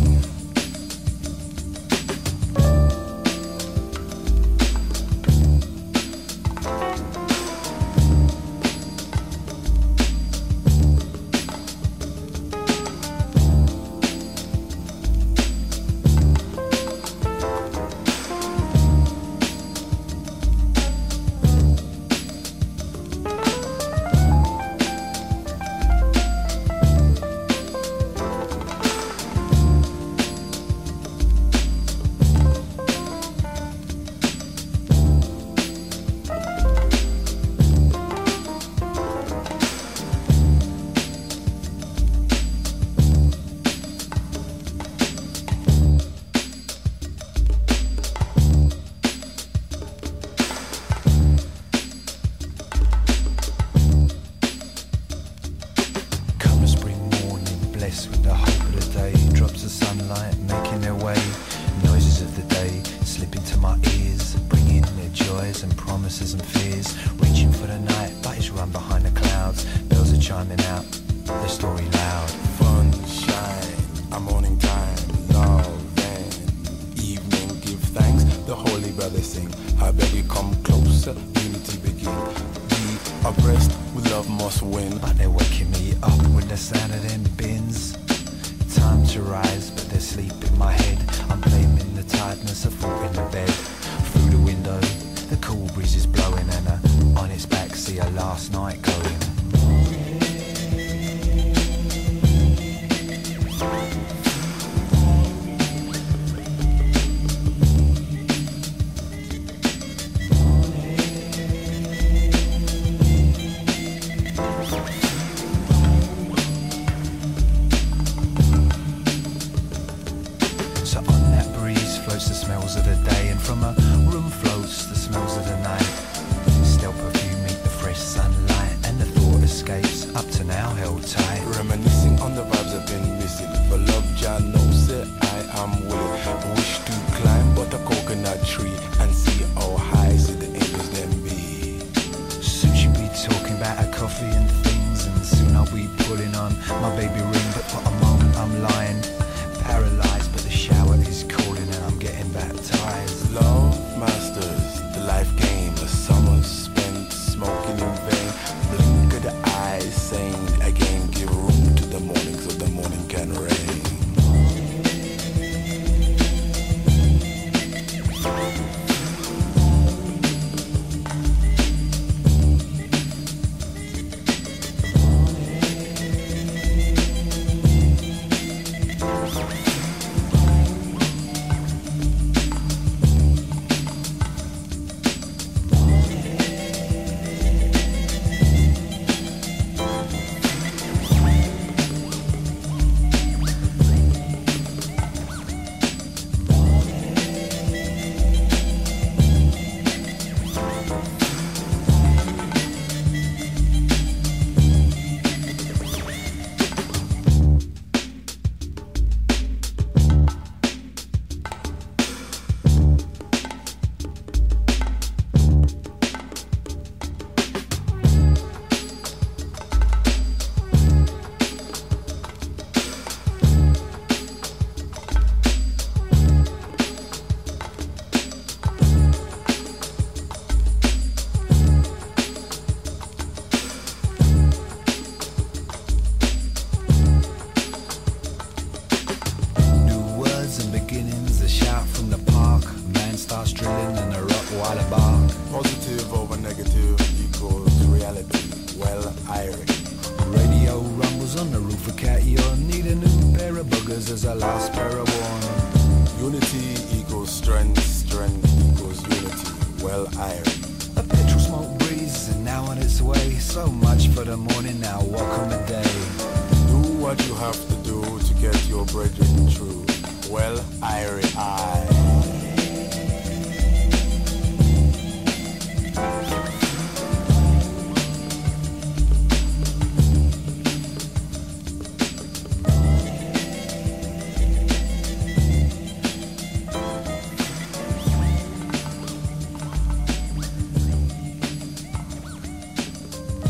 With the hope of the day, drops of sunlight making their way. Noises of the day slip into my ears, bringing their joys and promises and fears. Reaching for the night, but it's run behind the clouds. Bells are chiming out, their story loud. Sunshine, a morning time, love and evening. Give thanks, the holy brothers sing. I beg you come closer, unity begin. The oppressed with love must win. But they're waking me up with the sound of them bins. Time to rise, but they're sleep in my head. I'm blaming the tiredness of thought in the bed. Through the window, the cool breeze is blowing, and uh, on its back see a last night going.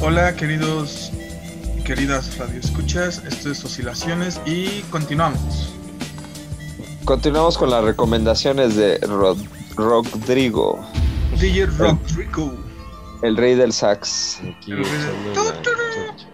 Hola, queridos y queridas radioescuchas, esto es Oscilaciones y continuamos. Continuamos con las recomendaciones de Rod- Rodrigo. D J Rodrigo. El rey del sax. Aquí echando la chocha.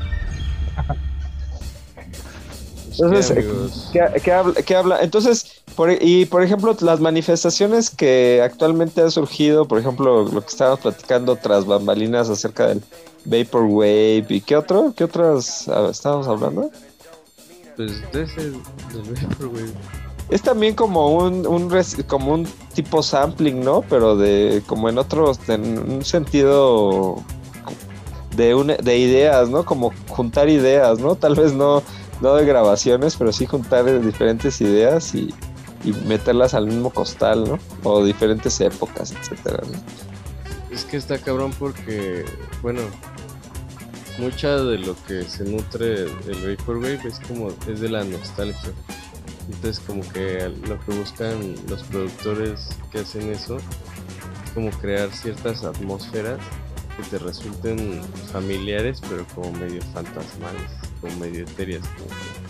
Entonces, ¿Qué, amigos? ¿qué, qué habla, qué habla? Entonces, por, y por ejemplo, las manifestaciones que actualmente han surgido, por ejemplo, lo que estábamos platicando tras bambalinas acerca del Vaporwave, ¿y qué otro? ¿Qué otras ah, estábamos hablando? Pues de ese, del Vaporwave. Es también como un, un res- como un tipo sampling, ¿no? Pero de como en otros, en un sentido de una, de ideas, ¿no? Como juntar ideas, ¿no? Tal vez no, no de grabaciones, pero sí juntar diferentes ideas y, y meterlas al mismo costal, ¿no? O diferentes épocas, etcétera, ¿no? Es que está cabrón porque, bueno, mucha de lo que se nutre el Vaporwave es como, es de la nostalgia. Entonces como que lo que buscan los productores que hacen eso es como crear ciertas atmósferas que te resulten familiares pero como medio fantasmales, como medio etéreas, como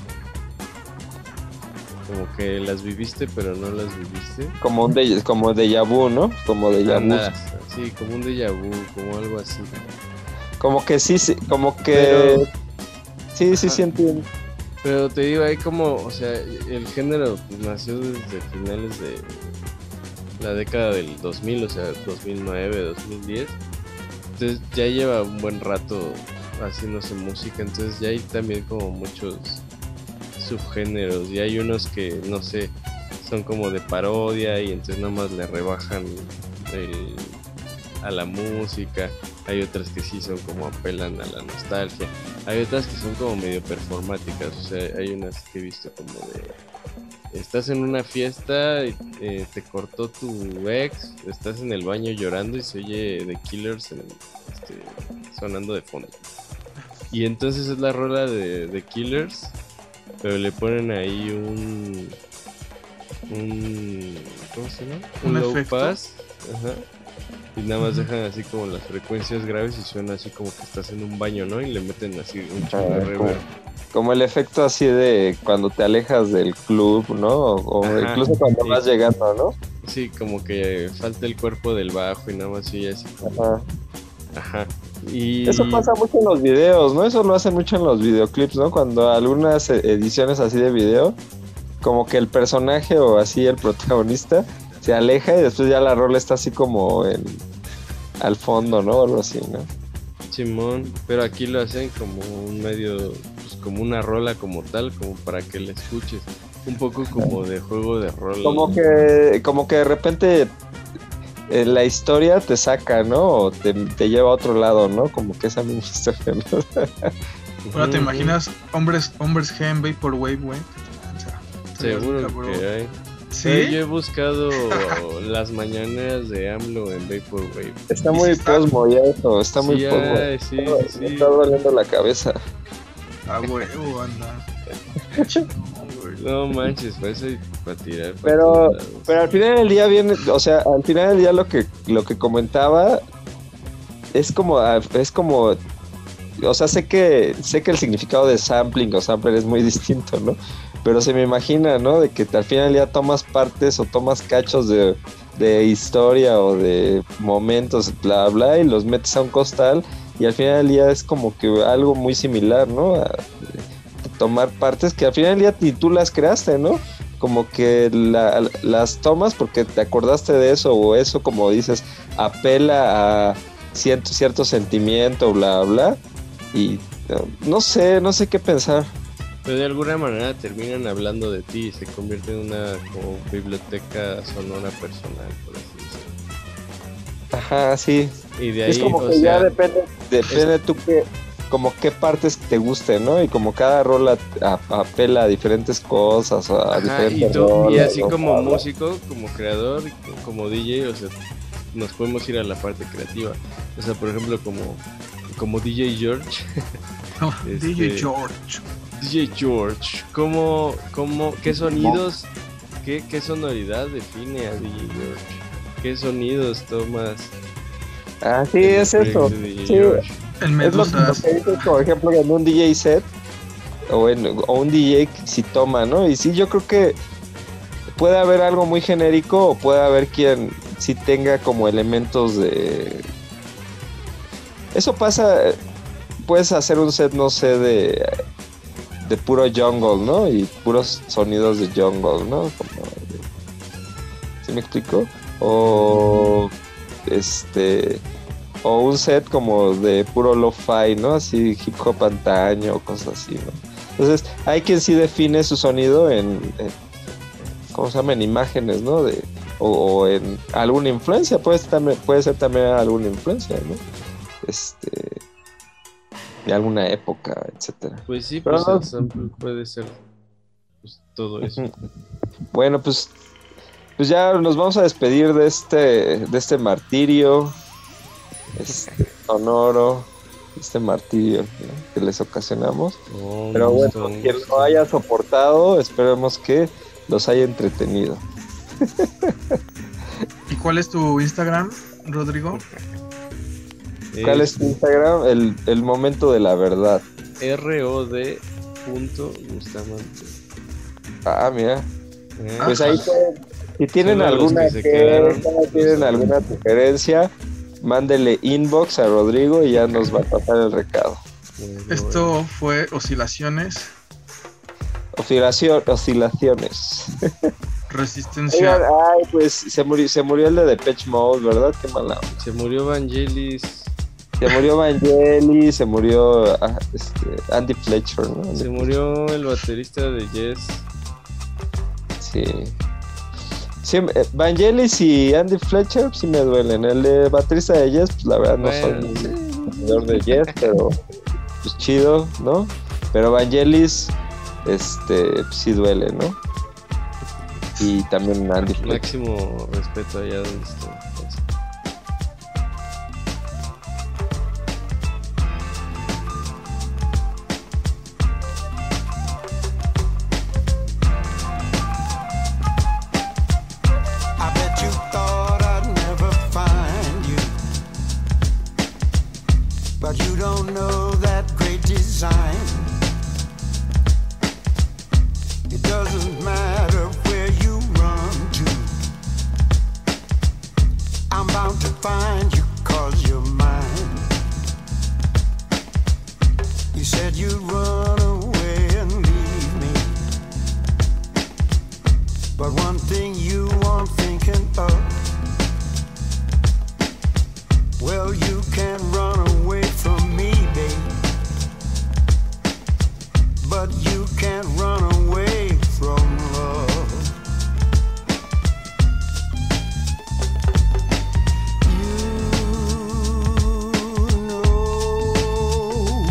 que, como que las viviste pero no las viviste. Como un de, como déjà vu, ¿no? Como déjà vu. Anda, sí, como un déjà vu, como algo así. Como que sí, sí como que... Pero- sí, sí, Ajá. sí entiendo. Pero te digo, hay como, o sea, el género pues, nació desde finales de la década del dos mil, o sea, dos mil nueve, dos mil diez. Entonces ya lleva un buen rato haciéndose música, entonces ya hay también como muchos subgéneros y hay unos que, no sé, son como de parodia y entonces nada más le rebajan el, a la música. Hay otras que sí son como apelan a la nostalgia. Hay otras que son como medio performáticas. O sea, hay unas que he visto como de... Estás en una fiesta, y, eh, te cortó tu ex, estás en el baño llorando y se oye The Killers en- este, sonando de fondo. Y entonces es la rola de The Killers, pero le ponen ahí un... un ¿cómo se llama? Un low efecto. pass. Ajá. Y nada más dejan así como las frecuencias graves y suena así como que estás en un baño, ¿no? Y le meten así un chingo de Ah, como, reverb. como el efecto así de cuando te alejas del club, ¿no? O, o Ajá, incluso cuando sí. vas llegando, ¿no? Sí, como que falta el cuerpo del bajo y nada más y así como... Ajá. Ajá. Y... Eso pasa mucho en los videos, ¿no? Eso lo hacen mucho en los videoclips, ¿no? Cuando algunas e- ediciones así de video, como que el personaje o así el protagonista se aleja y después ya la rola está así como en al fondo, ¿no? O algo así, ¿no? Simón, pero aquí lo hacen como un medio, pues como una rola como tal, como para que la escuches. Un poco como de juego de rol. Como que, como que de repente eh, la historia te saca, ¿no? O te, te lleva a otro lado, ¿no? Como que esa misma historia, ¿no? Ahora te imaginas hombres, hombres G en Vaporwave, güey. O sea, Seguro cabrón. que hay. ¿Sí? Eh, yo he buscado las mañaneras de AMLO en Vaporwave. Está muy posmo ya eso, está muy Sí, posmo. ay, sí, Me sí, sí. está doliendo la cabeza. Ah, huevo, anda. No manches, para eso y para tirar. para Pero, todos lados. pero al final del día viene, o sea, al final del día lo que, lo que comentaba es como, es como, o sea, sé que, sé que el significado de sampling o sampler es muy distinto, ¿no? Pero se me imagina, ¿no? De que al final del día tomas partes o tomas cachos de, de historia o de momentos, bla, bla, y los metes a un costal y al final del día es como que algo muy similar, ¿no? A, tomar partes que al final del día ni tú las creaste, ¿no? Como que la, las tomas porque te acordaste de eso o eso, como dices, apela a cierto, cierto sentimiento, bla, bla, y no sé, no sé qué pensar. Pero de alguna manera terminan hablando de ti y se convierte en una como biblioteca sonora personal, por así decirlo. Ajá, sí. Y de ahí, es como o que sea, ya depende, depende tú que, como qué partes te gusten, ¿no? Y como cada rola a- apela a diferentes cosas, a ajá, diferentes y, tú- y rolas, así ¿no? como músico, como creador, y como D J, o sea, nos podemos ir a la parte creativa. O sea, por ejemplo, como, como D J George. Este, D J George. D J George, ¿cómo, cómo, qué sonidos, qué, qué sonoridad define a D J George? ¿Qué sonidos tomas? Ah, sí, en el es eso. proyecto de D J Sí. George? El Es lo, Medusas. lo que dices, por ejemplo, en un D J set o, en, o un D J si toma, ¿no? Y sí, yo creo que puede haber algo muy genérico o puede haber quien sí tenga como elementos de... Eso pasa, puedes hacer un set, no sé, de, de puro jungle, ¿no? Y puros sonidos de jungle, ¿no? Como de- ¿Sí me explico? O este... O un set como de puro lo-fi, ¿no? Así hip hop antaño o cosas así, ¿no? Entonces, hay quien sí define su sonido en, en ¿cómo se llama? En imágenes, ¿no? De, o, o en alguna influencia, puede ser también, puede ser también alguna influencia, ¿no? Este, de alguna época, etcétera. Pues sí, Pero pues no- el sample puede ser pues, todo eso. Bueno, pues, pues ya nos vamos a despedir de este, de este martirio, este sonoro, este martirio, ¿no? que les ocasionamos. Oh, Pero me bueno, gustó, me quien gustó. lo haya soportado, esperemos que los haya entretenido. ¿Y cuál es tu Instagram, Rodrigo? ¿Cuál es tu Instagram? El, el momento de la verdad. R O D punto Bustamante. Ah, mira. Eh, Pues ahí pueden- si tienen Solo los alguna que se quedaron, queja, tienen alguna sugerencia, mándele inbox a Rodrigo y ya nos va a pasar el recado. Esto fue Oscilaciones, Oscilación, oscilaciones. Resistencia. Oigan, ay, pues se murió, se murió el de Depeche Mode, ¿verdad? Qué mala. Se murió Vangelis. Se murió Vangelis, se murió ah, este, Andy Fletcher, ¿no? Se murió el baterista de Yes. Sí. Sí, eh, Vangelis y Andy Fletcher sí me duelen. El de baterista de Yes, pues la verdad no Bueno, soy un seguidor de Yes, pero pues chido, ¿no? Pero Vangelis, este, pues, sí duele, ¿no? Y también Andy Fletcher. Máximo respeto allá donde está. I bet you thought I'd never find you, but you don't know that great design. It doesn't matter where you run to, I'm bound to find you 'cause you're mine. You said you'd run away and leave me, but one thing you aren't thinking of, well, you can run away from me, babe, but you can't run away from love. You know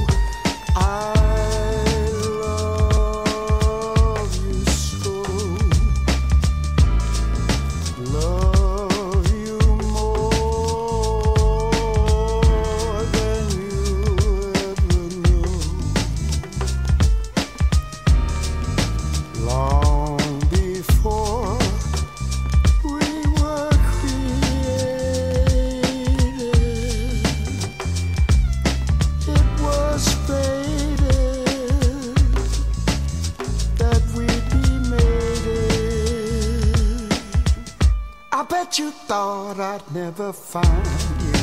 I love you so. Love you more than you ever knew. Long before we were created, it was fated that we'd be mated. I bet you thought I'd never find you,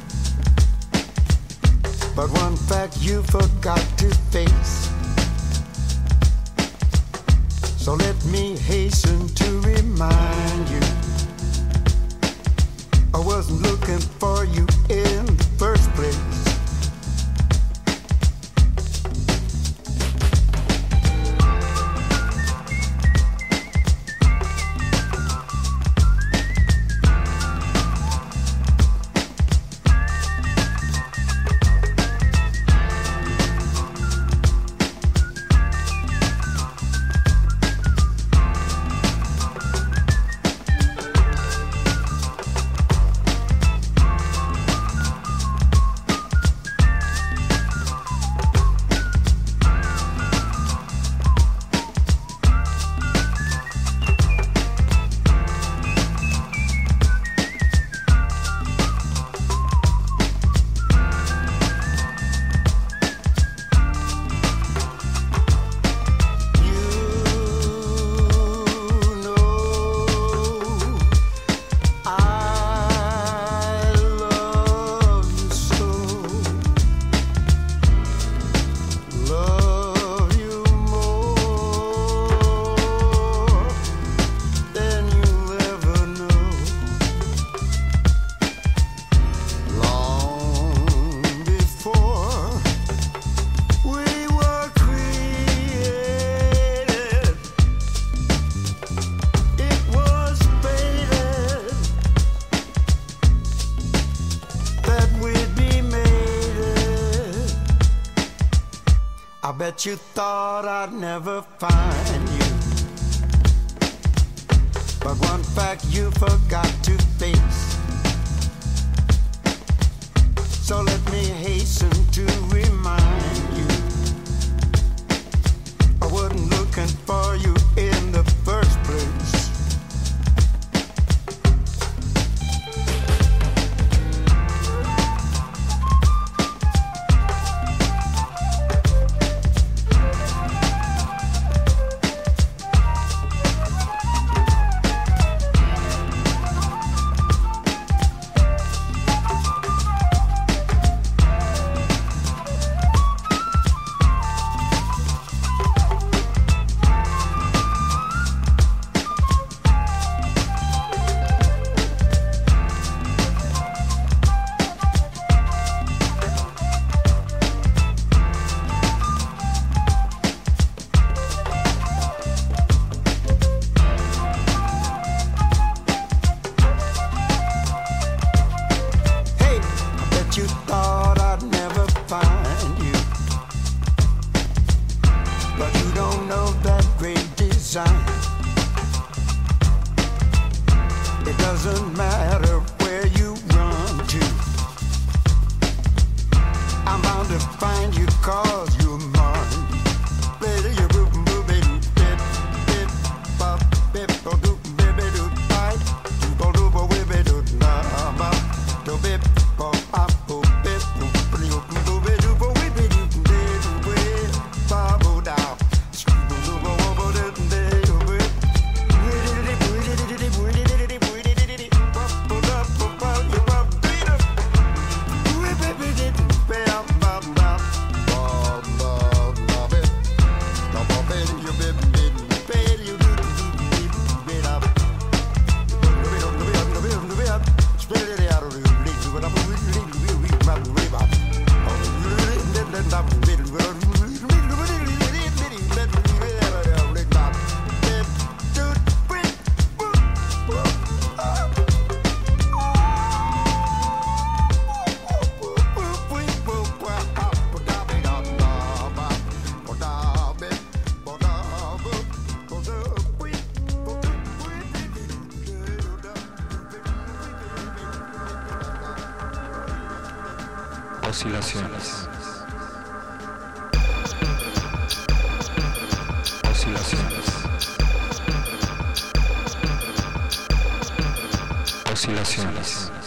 but one fact you forgot to face. So let me hasten to remind you, I wasn't looking for you in the first place. bet you thought I'd never find you. But one fact you forgot to face. So let me hasten to remind you, I wasn't looking for you in the first place. You thought I'd never find you, but you don't know that great design. It doesn't matter where you run to, I'm bound to find you cause you're mine. Baby, you boop boop baby bip bip bop bip bo doop baby doop tight do bo doop bo baby doop na ba do bip bo up. Oscilaciones. Oscilaciones. Oscilaciones.